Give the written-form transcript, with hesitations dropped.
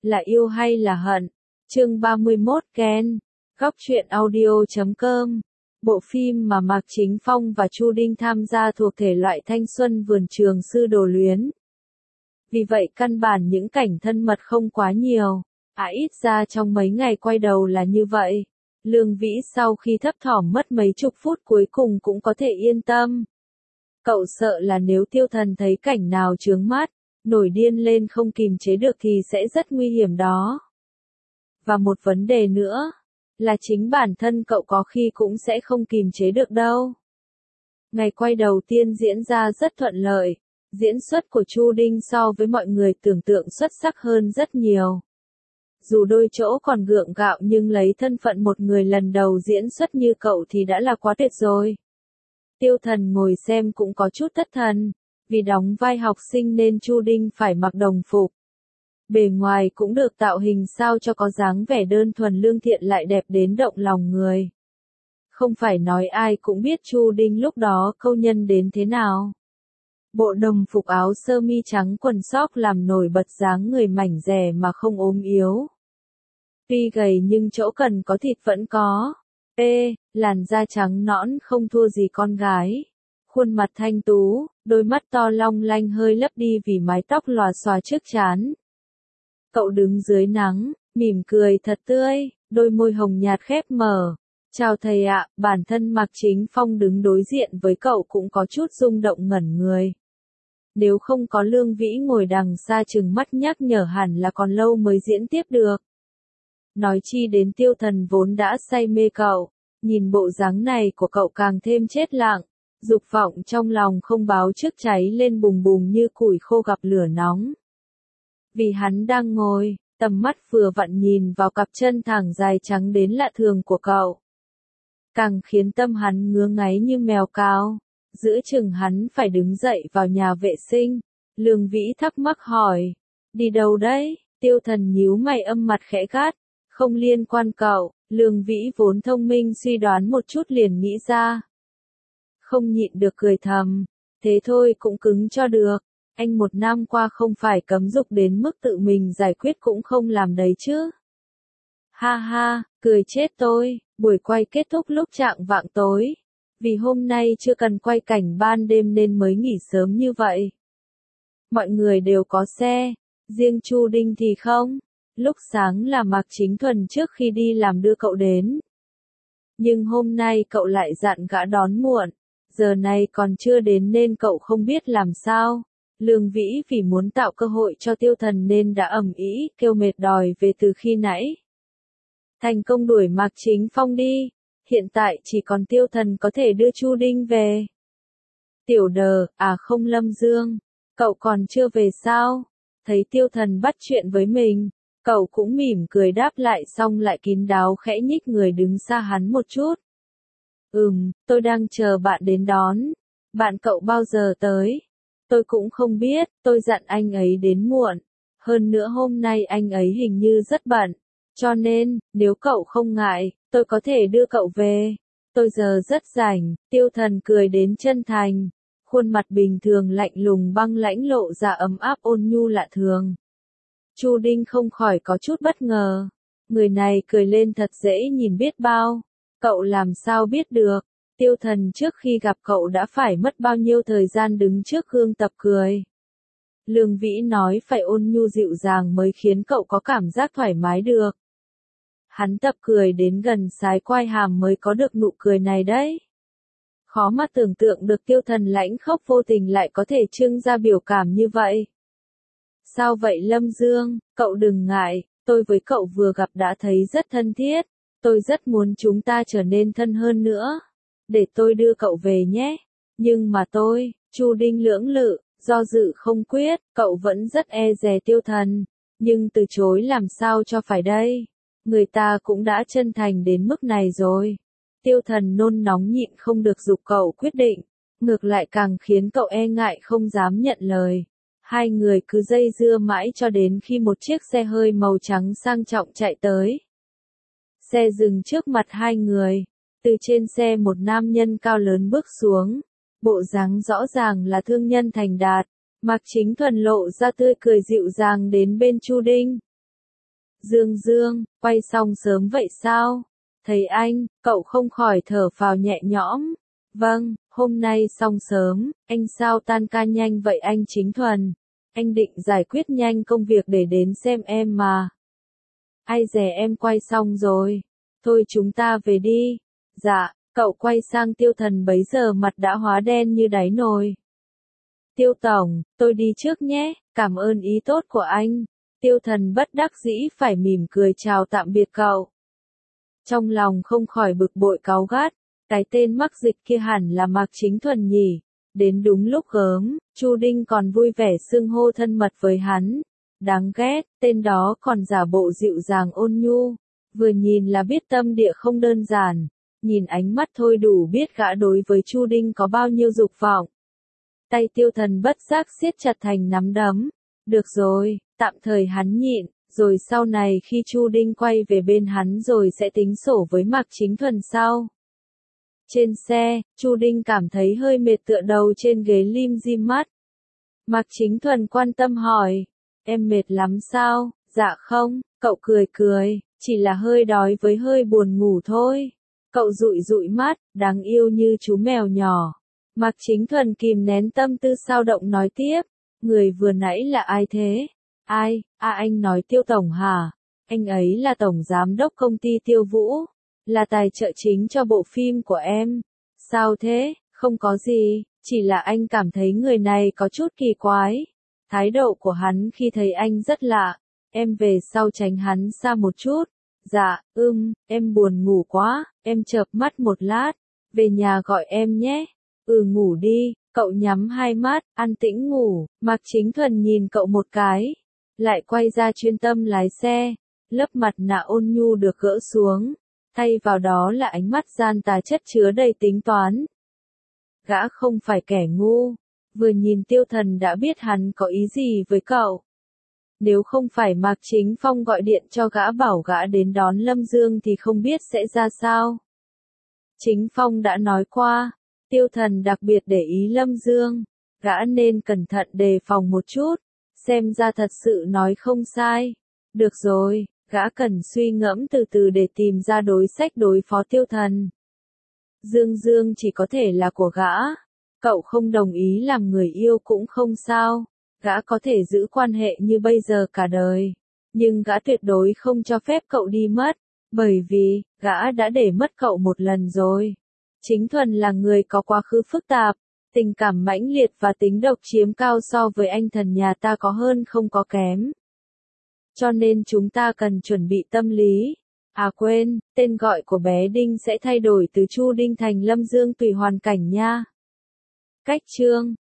là yêu hay là hận? Chương 31 Ken. Góc truyện audio.com. Bộ phim mà Mạc Chính Phong và Chu Đinh tham gia thuộc thể loại thanh xuân vườn trường sư đồ luyến. Vì vậy căn bản những cảnh thân mật không quá nhiều. Ít ra trong mấy ngày quay đầu là như vậy. Lương Vĩ sau khi thấp thỏm mất mấy chục phút cuối cùng cũng có thể yên tâm. Cậu sợ là nếu Tiêu Thần thấy cảnh nào chướng mắt, nổi điên lên không kìm chế được thì sẽ rất nguy hiểm đó. Và một vấn đề nữa, là chính bản thân cậu có khi cũng sẽ không kìm chế được đâu. Ngày quay đầu tiên diễn ra rất thuận lợi, diễn xuất của Chu Đinh so với mọi người tưởng tượng xuất sắc hơn rất nhiều. Dù đôi chỗ còn gượng gạo nhưng lấy thân phận một người lần đầu diễn xuất như cậu thì đã là quá tuyệt rồi. Tiêu Thần ngồi xem cũng có chút thất thần, vì đóng vai học sinh nên Chu Đinh phải mặc đồng phục. Bề ngoài cũng được tạo hình sao cho có dáng vẻ đơn thuần lương thiện lại đẹp đến động lòng người. Không phải nói ai cũng biết Chu Đinh lúc đó câu nhân đến thế nào. Bộ đồng phục áo sơ mi trắng quần sóc làm nổi bật dáng người mảnh dẻ mà không ốm yếu. Tuy gầy nhưng chỗ cần có thịt vẫn có. Làn da trắng nõn không thua gì con gái. Khuôn mặt thanh tú, đôi mắt to long lanh hơi lấp đi vì mái tóc lòa xòa trước trán. Cậu đứng dưới nắng, mỉm cười thật tươi, đôi môi hồng nhạt khép mở. Chào thầy ạ, bản thân Mạc Chính Phong đứng đối diện với cậu cũng có chút rung động ngẩn người. Nếu không có Lương Vĩ ngồi đằng xa chừng mắt nhắc nhở hẳn là còn lâu mới diễn tiếp được. Nói chi đến Tiêu Thần vốn đã say mê cậu, nhìn bộ dáng này của cậu càng thêm chết lặng, dục vọng trong lòng không báo trước cháy lên bùng bùng như củi khô gặp lửa nóng. Vì hắn đang ngồi, tầm mắt vừa vặn nhìn vào cặp chân thẳng dài trắng đến lạ thường của cậu. Càng khiến tâm hắn ngứa ngáy như mèo cào, giữa chừng hắn phải đứng dậy vào nhà vệ sinh. Lương Vĩ thắc mắc hỏi, đi đâu đấy? Tiêu Thần nhíu mày âm mặt khẽ gắt, không liên quan cậu. Lương Vĩ vốn thông minh suy đoán một chút liền nghĩ ra. Không nhịn được cười thầm, thế thôi cũng cứng cho được. Anh một năm qua không phải cấm dục đến mức tự mình giải quyết cũng không làm đấy chứ. Ha ha, cười chết tôi, buổi quay kết thúc lúc chạng vạng tối. Vì hôm nay chưa cần quay cảnh ban đêm nên mới nghỉ sớm như vậy. Mọi người đều có xe, riêng Chu Đinh thì không. Lúc sáng là Mạc Chính Thuần trước khi đi làm đưa cậu đến. Nhưng hôm nay cậu lại dặn gã đón muộn, giờ này còn chưa đến nên cậu không biết làm sao. Lương Vĩ vì muốn tạo cơ hội cho Tiêu Thần nên đã ầm ĩ kêu mệt đòi về từ khi nãy. Thành công đuổi Mạc Chính Phong đi, hiện tại chỉ còn Tiêu Thần có thể đưa Chu Đinh về. Tiểu Đờ, không Lâm Dương, cậu còn chưa về sao? Thấy Tiêu Thần bắt chuyện với mình, cậu cũng mỉm cười đáp lại xong lại kín đáo khẽ nhích người đứng xa hắn một chút. Tôi đang chờ bạn đến đón. Bạn cậu bao giờ tới? Tôi cũng không biết, tôi dặn anh ấy đến muộn. Hơn nữa hôm nay anh ấy hình như rất bận. Cho nên, nếu cậu không ngại, tôi có thể đưa cậu về. Tôi giờ rất rảnh. Tiêu Thần cười đến chân thành. Khuôn mặt bình thường lạnh lùng băng lãnh lộ ra ấm áp ôn nhu lạ thường. Chu Đinh không khỏi có chút bất ngờ. Người này cười lên thật dễ nhìn biết bao. Cậu làm sao biết được? Tiêu Thần trước khi gặp cậu đã phải mất bao nhiêu thời gian đứng trước gương tập cười. Lương Vĩ nói phải ôn nhu dịu dàng mới khiến cậu có cảm giác thoải mái được. Hắn tập cười đến gần sái quai hàm mới có được nụ cười này đấy. Khó mà tưởng tượng được Tiêu Thần lãnh khốc vô tình lại có thể trưng ra biểu cảm như vậy. Sao vậy Lâm Dương, cậu đừng ngại, tôi với cậu vừa gặp đã thấy rất thân thiết. Tôi rất muốn chúng ta trở nên thân hơn nữa. Để tôi đưa cậu về nhé. Nhưng mà Chu Đinh lưỡng lự, do dự không quyết, cậu vẫn rất e dè Tiêu Thần. Nhưng từ chối làm sao cho phải đây? Người ta cũng đã chân thành đến mức này rồi. Tiêu Thần nôn nóng nhịn không được giục cậu quyết định. Ngược lại càng khiến cậu e ngại không dám nhận lời. Hai người cứ dây dưa mãi cho đến khi một chiếc xe hơi màu trắng sang trọng chạy tới. Xe dừng trước mặt hai người. Từ trên xe một nam nhân cao lớn bước xuống. Bộ dáng rõ ràng là thương nhân thành đạt. Mạc Chính Thuần lộ ra tươi cười dịu dàng đến bên Chu Đinh. Dương Dương, quay xong sớm vậy sao? Thấy anh, cậu không khỏi thở phào nhẹ nhõm. Vâng, hôm nay xong sớm, anh sao tan ca nhanh vậy anh Chính Thuần? Anh định giải quyết nhanh công việc để đến xem em mà. Ai dè em quay xong rồi. Thôi chúng ta về đi. Dạ, cậu quay sang Tiêu Thần bấy giờ mặt đã hóa đen như đáy nồi. Tiêu Tổng, tôi đi trước nhé, cảm ơn ý tốt của anh. Tiêu Thần bất đắc dĩ phải mỉm cười chào tạm biệt cậu. Trong lòng không khỏi bực bội cáu gắt, cái tên mắc dịch kia hẳn là Mạc Chính Thuần nhỉ. Đến đúng lúc gớm, Chu Đinh còn vui vẻ xưng hô thân mật với hắn. Đáng ghét, tên đó còn giả bộ dịu dàng ôn nhu. Vừa nhìn là biết tâm địa không đơn giản. Nhìn ánh mắt thôi đủ biết gã đối với Chu Đinh có bao nhiêu dục vọng. Tay Tiêu Thần bất giác siết chặt thành nắm đấm. Được rồi, tạm thời hắn nhịn, rồi sau này khi Chu Đinh quay về bên hắn rồi sẽ tính sổ với Mạc Chính Thuần sau. Trên xe, Chu Đinh cảm thấy hơi mệt tựa đầu trên ghế lim dim mắt. Mạc Chính Thuần quan tâm hỏi, em mệt lắm sao? Dạ không, cậu cười cười, chỉ là hơi đói với hơi buồn ngủ thôi. Cậu dụi dụi mắt, đáng yêu như chú mèo nhỏ. Mạc Chính Thuần kìm nén tâm tư sao động nói tiếp, người vừa nãy là ai thế? Ai, anh nói Tiêu Tổng hả? Anh ấy là Tổng Giám đốc công ty Tiêu Vũ, là tài trợ chính cho bộ phim của em. Sao thế? Không có gì, chỉ là anh cảm thấy người này có chút kỳ quái. Thái độ của hắn khi thấy anh rất lạ, em về sau tránh hắn xa một chút. Dạ, em buồn ngủ quá, em chợp mắt một lát, về nhà gọi em nhé. Ngủ đi, cậu nhắm hai mắt, an tĩnh ngủ. Mạc Chính Thuần nhìn cậu một cái, lại quay ra chuyên tâm lái xe, lớp mặt nạ ôn nhu được gỡ xuống, thay vào đó là ánh mắt gian tà chất chứa đầy tính toán. Gã không phải kẻ ngu, vừa nhìn Tiêu Thần đã biết hắn có ý gì với cậu. Nếu không phải Mạc Chính Phong gọi điện cho gã bảo gã đến đón Lâm Dương thì không biết sẽ ra sao. Chính Phong đã nói qua, Tiêu Thần đặc biệt để ý Lâm Dương, gã nên cẩn thận đề phòng một chút, xem ra thật sự nói không sai. Được rồi, gã cần suy ngẫm từ từ để tìm ra đối sách đối phó Tiêu Thần. Dương Dương chỉ có thể là của gã, cậu không đồng ý làm người yêu cũng không sao, gã có thể giữ quan hệ như bây giờ cả đời, nhưng gã tuyệt đối không cho phép cậu đi mất, bởi vì, gã đã để mất cậu một lần rồi. Chính Thuần là người có quá khứ phức tạp, tình cảm mãnh liệt và tính độc chiếm cao so với anh thần nhà ta có hơn không có kém. Cho nên chúng ta cần chuẩn bị tâm lý. À quên, tên gọi của bé Đinh sẽ thay đổi từ Chu Đinh thành Lâm Dương tùy hoàn cảnh nha. Cách chương